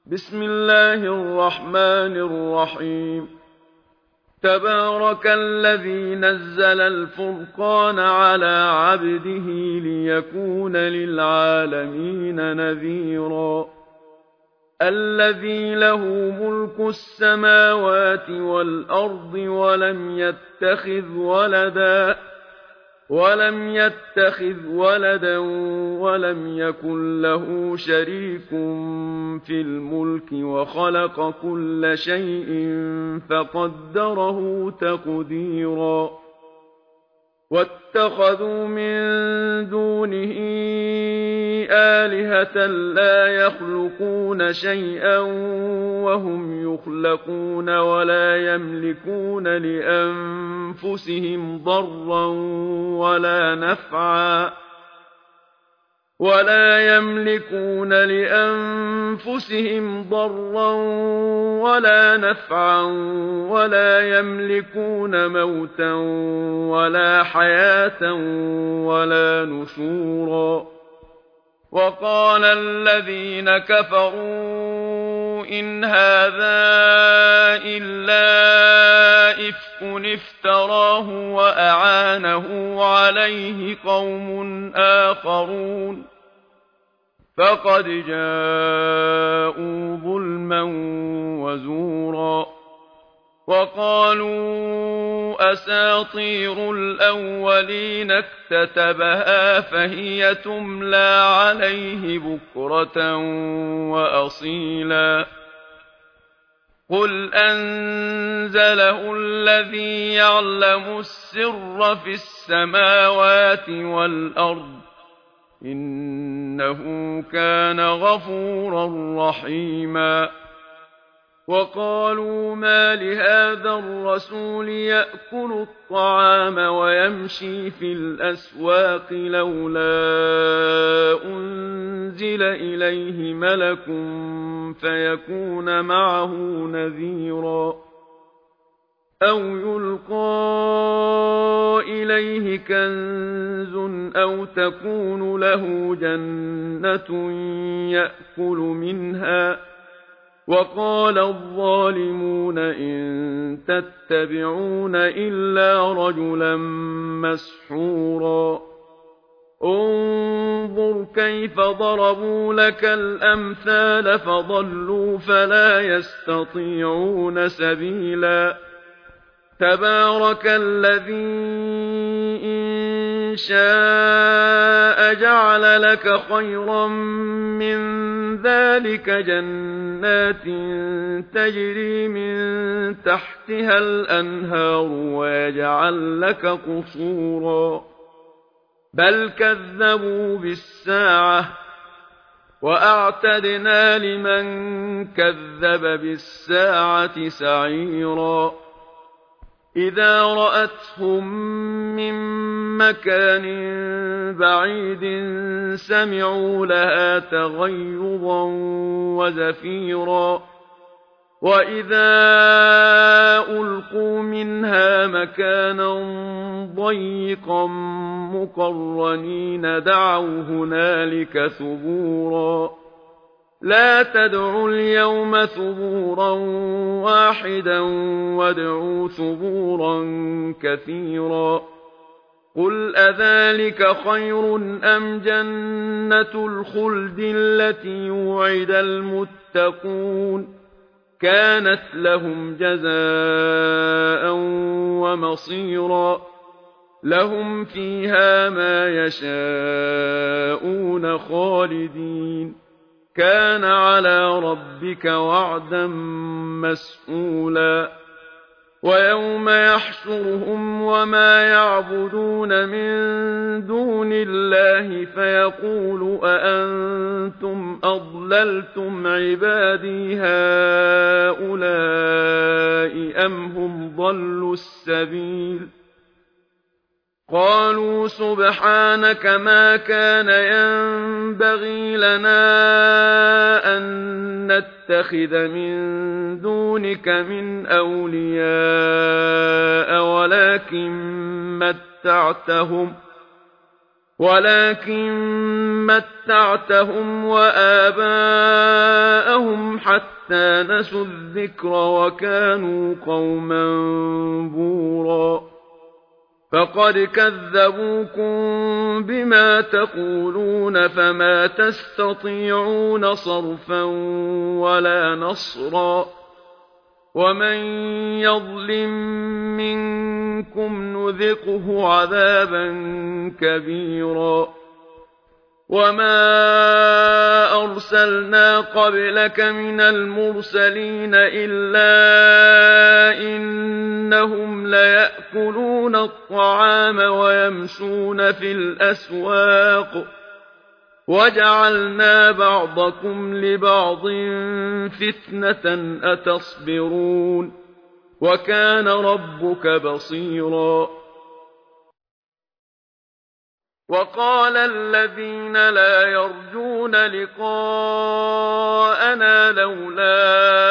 بسم الله الرحمن الرحيم تبارك الذي نزل الفرقان على عبده ليكون للعالمين نذيرا الذي له ملك السماوات والأرض ولم يتخذ ولدا ولم يكن له شريك في الملك وخلق كل شيء فقدره تقديرا واتخذوا من دونه آلهة لا يخلقون شيئا وهم يخلقون ولا يملكون لأنفسهم ضرا ولا نفعا ولا يملكون موتا ولا حياة ولا نشورا وقال الذين كفروا إن هذا إلا إفك افتراه وأعانه عليه قوم آخرون فقد جاءوا ظلما وزورا وقالوا أساطير الأولين اكتتبها فهي تملى عليه بكرة وأصيلا قل أنزله الذي يعلم السر في السماوات والأرض إنه كان غفورا رحيما وقالوا ما لهذا الرسول يأكل الطعام ويمشي في الأسواق لولا أنزل إليه ملك فيكون معه نذيرا أو يلقى إليه كنز أو تكون له جنة يأكل منها وقال الظالمون إن تتبعون إلا رجلا مسحورا انظر كيف ضربوا لك الأمثال فضلوا فلا يستطيعون سبيلا تبارك الذي إن شاء جعل لك خيرا من ذلك جنات تجري من تحتها الأنهار ويجعل لك قصورا بل كذبوا بالساعة وأعتدنا لمن كذب بالساعة سعيرا إذا رأتهم من مكان بعيد سمعوا لها تغيظا وزفيرا وإذا ألقوا منها مكانا ضيقا مقرنين دعوا هنالك ثبورا لا تدعوا اليوم ثبورا واحدا وادعوا ثبورا كثيرا قل أذلك خير أم جنة الخلد التي وعد المتقون كانت لهم جزاء ومصيرا لهم فيها ما يشاءون خالدين كان على ربك وعدا مسئولا ويوم يحشرهم وما يعبدون من دون الله فيقول أأنتم أضللتم عبادي هؤلاء أم هم ضلوا السبيل قالوا سبحانك ما كان ينبغي لنا أن نتخذ من دونك من أولياء ولكن متعتهم متعتهم وآباءهم حتى نسوا الذكر وكانوا قوما بورا فقد كذبوكم بما تقولون فما تستطيعون صرفا ولا نصرا ومن يظلم منكم نذقه عذابا كبيرا وما أرسلنا قبلك من المرسلين إلا إنهم ليأكلون الطعام ويمشون في الأسواق وجعلنا بعضكم لبعض فتنة أتصبرون وكان ربك بصيرا وقال الذين لا يرجون لقاءنا لولا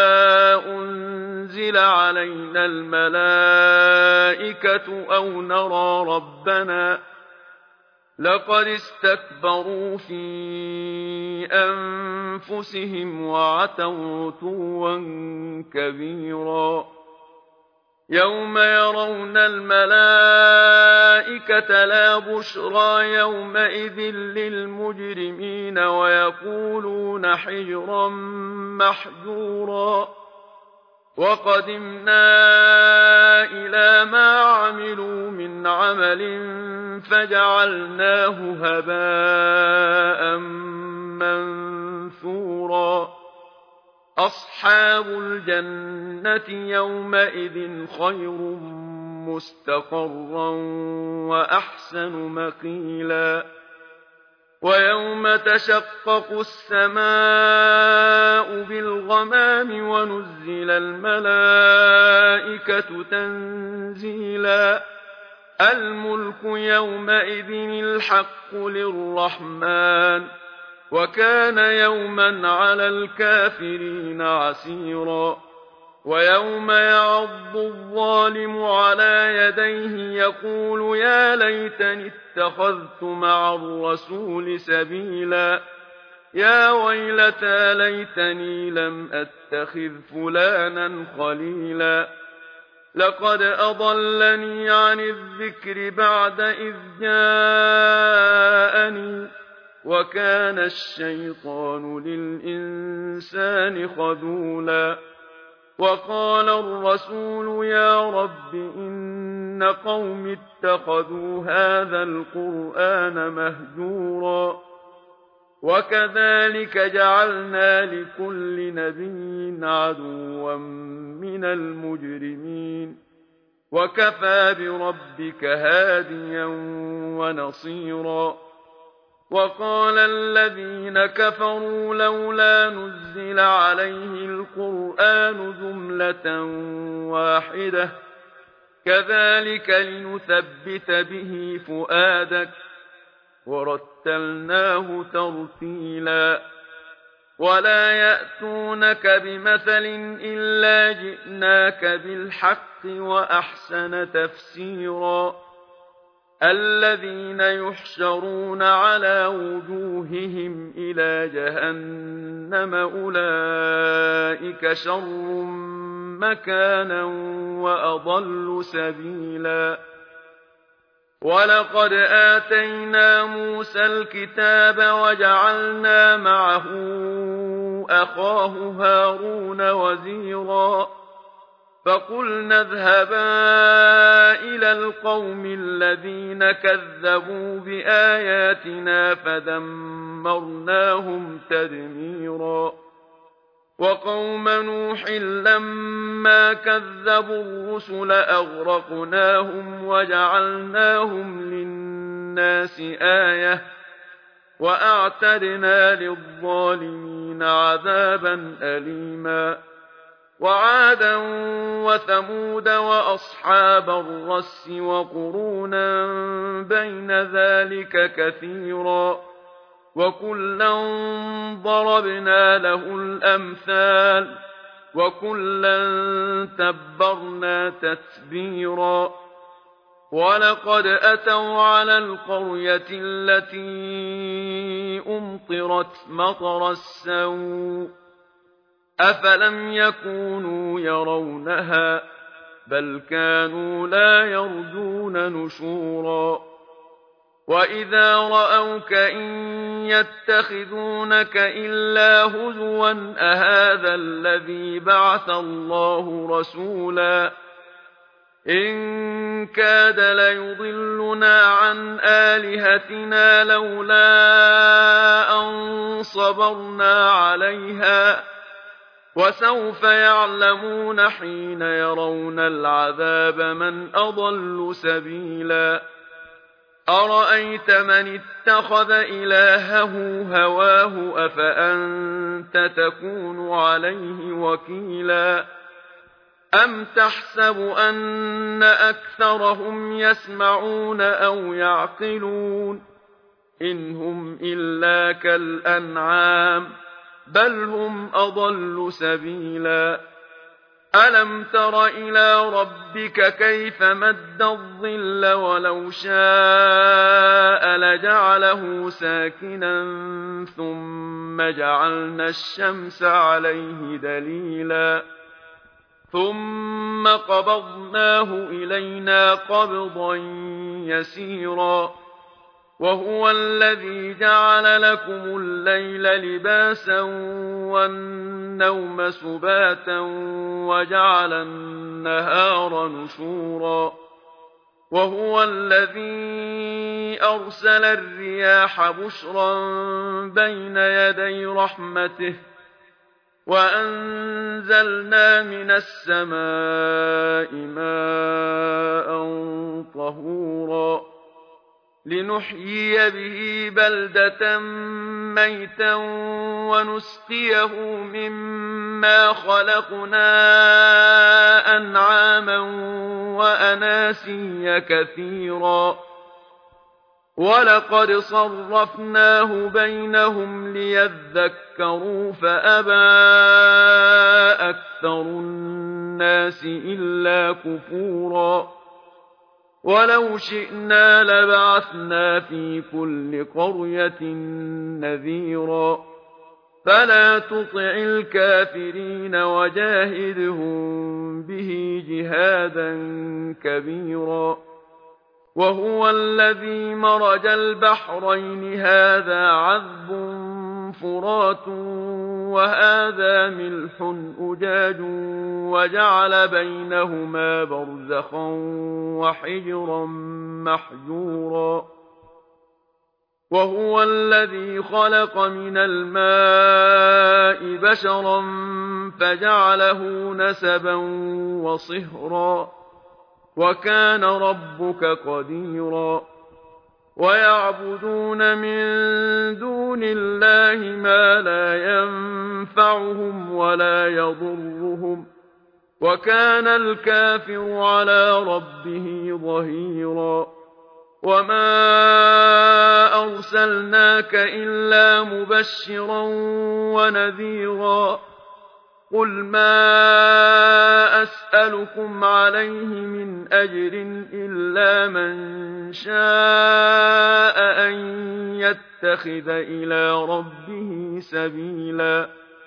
أنزل علينا الملائكة أو نرى ربنا لقد استكبروا في أنفسهم وعتوا عتوا كبيرا يوم يرون الملائكة لا بشرى يومئذ للمجرمين ويقولون حجرا محجورا وقدمنا إلى ما عملوا من عمل فجعلناه هباء منثورا أصحاب الجنة يومئذ خير مستقرا وأحسن مقيلا ويوم تشقق السماء بالغمام ونزل الملائكة تنزيلا الملك يومئذ الحق للرحمن وكان يوما على الكافرين عسيرا ويوم يعض الظالم على يديه يقول يا ليتني اتخذت مع الرسول سبيلا يا ويلتى ليتني لم أتخذ فلانا خليلا لقد أضلني عن الذكر بعد إذ جاءني وكان الشيطان للإنسان خذولا وقال الرسول يا رب إن قوم اتخذوا هذا القرآن مهجورا وكذلك جعلنا لكل نبي عدوا من المجرمين وكفى بربك هاديا ونصيرا وقال الذين كفروا لولا نزل عليه القرآن جملة واحدة كذلك لنثبت به فؤادك ورتلناه ترتيلا ولا يأتونك بمثل إلا جئناك بالحق وأحسن تفسيرا الذين يحشرون على وجوههم إلى جهنم أولئك شر مكانا وأضل سبيلا ولقد آتينا موسى الكتاب وجعلنا معه أخاه هارون وزيرا فقلنا اذهبا إلى القوم الذين كذبوا بآياتنا فدمرناهم تدميرا وقوم نوح لما كذبوا الرسل أغرقناهم وجعلناهم للناس آية وأعتدنا للظالمين عذابا أليما وعادا وثمود وأصحاب الرس وقرونا بين ذلك كثيرا وكلا ضربنا له الأمثال وكلا تبرنا تتبيرا ولقد أتوا على القرية التي أمطرت مطر السوء أفلم يكونوا يرونها بل كانوا لا يرجون نشورا وإذا رأوك إن يتخذونك إلا هزوا أهذا الذي بعث الله رسولا إن كاد ليضلنا عن آلهتنا لولا أن صبرنا عليها وسوف يعلمون حين يرون العذاب من أضل سبيلا أرأيت من اتخذ إلهه هواه أفأنت تكون عليه وكيلا أم تحسب أن أكثرهم يسمعون أو يعقلون إن هم إلا كالأنعام بل هم أضل سبيلا ألم تر إلى ربك كيف مد الظل ولو شاء لجعله ساكنا ثم جعلنا الشمس عليه دليلا ثم قبضناه إلينا قبضا يسيرا وهو الذي جعل لكم الليل لباسا والنوم سباتا وجعل النهار نشورا وهو الذي أرسل الرياح بشرا بين يدي رحمته وأنزلنا من السماء ماء طهورا لنحيي به بلدة ميتا ونسقيه مما خلقنا أنعاما وأناسيا كثيرا ولقد صرفناه بينهم ليذكروا فأبى أكثر الناس إلا كفورا ولو شئنا لبعثنا في كل قرية نذيرا فلا تطع الكافرين وجاهدهم به جهادا كبيرا وهو الذي مرج البحرين هذا عذب فرات وهذا ملح أجاج وجعل بينهما برزخا وحجرا محجورا وهو الذي خلق من الماء بشرا فجعله نسبا وصهرا وكان ربك قديرا ويعبدون من دون الله ما لا ينفعهم ولا يضرهم وكان الكافر على ربه ظهيرا وما أرسلناك إلا مبشرا ونذيرا قل ما أسألكم عليه من أجر إلا من شاء أن يتخذ إلى ربه سبيلا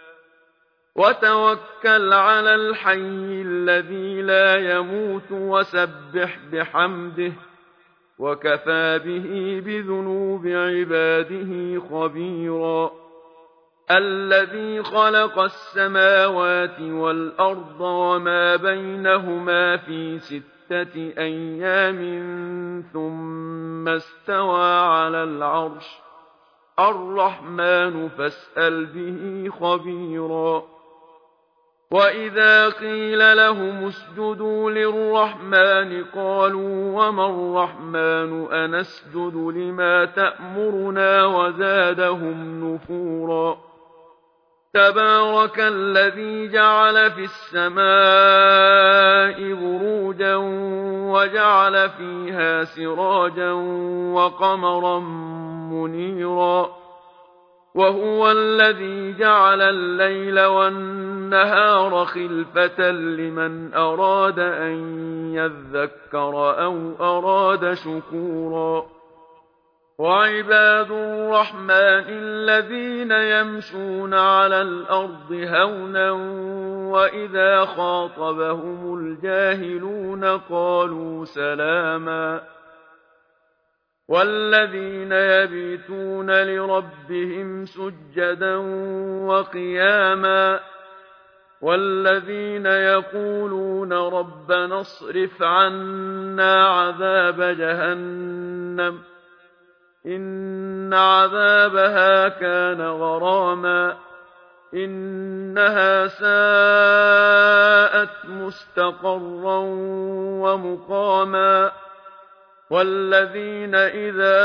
وتوكل على الحي الذي لا يموت وسبح بحمده وكفى به بذنوب عباده خبيرا الذي خلق السماوات والأرض وما بينهما في 6 أيام ثم استوى على العرش الرحمن فاسأل به خبيرا وإذا قيل لهم اسجدوا للرحمن قالوا وما الرحمن أنسجد لما تأمرنا وزادهم نفورا تبارك الذي جعل في السماء بروجا وجعل فيها سراجا وقمرا منيرا وهو الذي جعل الليل والنهار خلفة لمن أراد أن يذكر أو أراد شكورا وعباد الرحمن الذين يمشون على الأرض هونا وإذا خاطبهم الجاهلون قالوا سلاما والذين يبيتون لربهم سجدا وقياما والذين يقولون ربنا اصرف عنا عذاب جهنم إن عذابها كان غراما إنها ساءت مستقرا ومقاما والذين إذا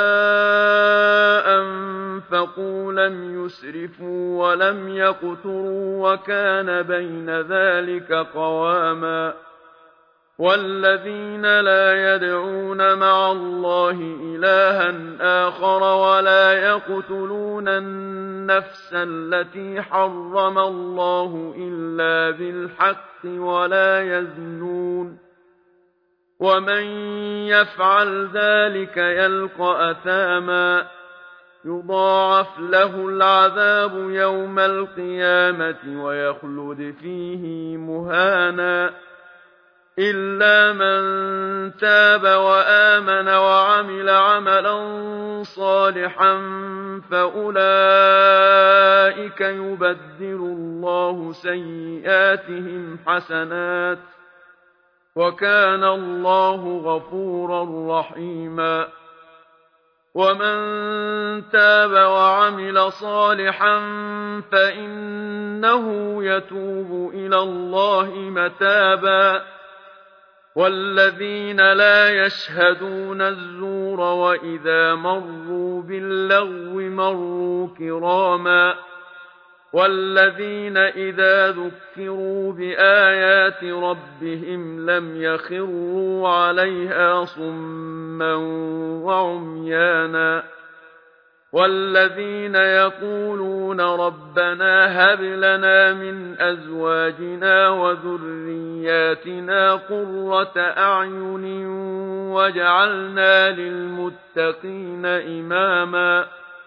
أنفقوا لم يسرفوا ولم يقتروا وكان بين ذلك قواما والذين لا يدعون مع الله إلها آخر ولا يقتلون النفس التي حرم الله إلا بالحق ولا يزنون ومن يفعل ذلك يلقى أثاما يضاعف له العذاب يوم القيامة ويخلد فيه مهانا إلا من تاب وآمن وعمل عملا صالحا فأولئك يبدل الله سيئاتهم حسنات وكان الله غفورا رحيما ومن تاب وعمل صالحا فإنه يتوب إلى الله متابا والذين لا يشهدون الزور وإذا مروا باللغو مروا كراما والذين إذا ذكروا بآيات ربهم لم يخروا عليها صما وعميانا والذين يقولون ربنا هب لنا من أزواجنا وذرياتنا قرة أعين واجعلنا للمتقين إماما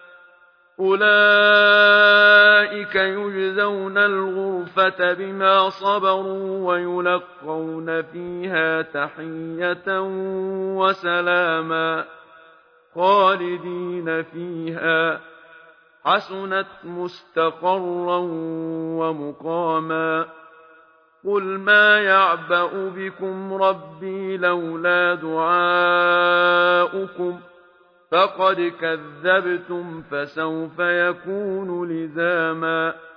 أولئك يجزون الغرفة بما صبروا ويلقون فيها تحية وسلاما خالدين فيها حسنت مستقرا ومقاما قل ما يعبأ بكم ربي لولا دعاؤكم فقد كذبتم فسوف يكون لزاما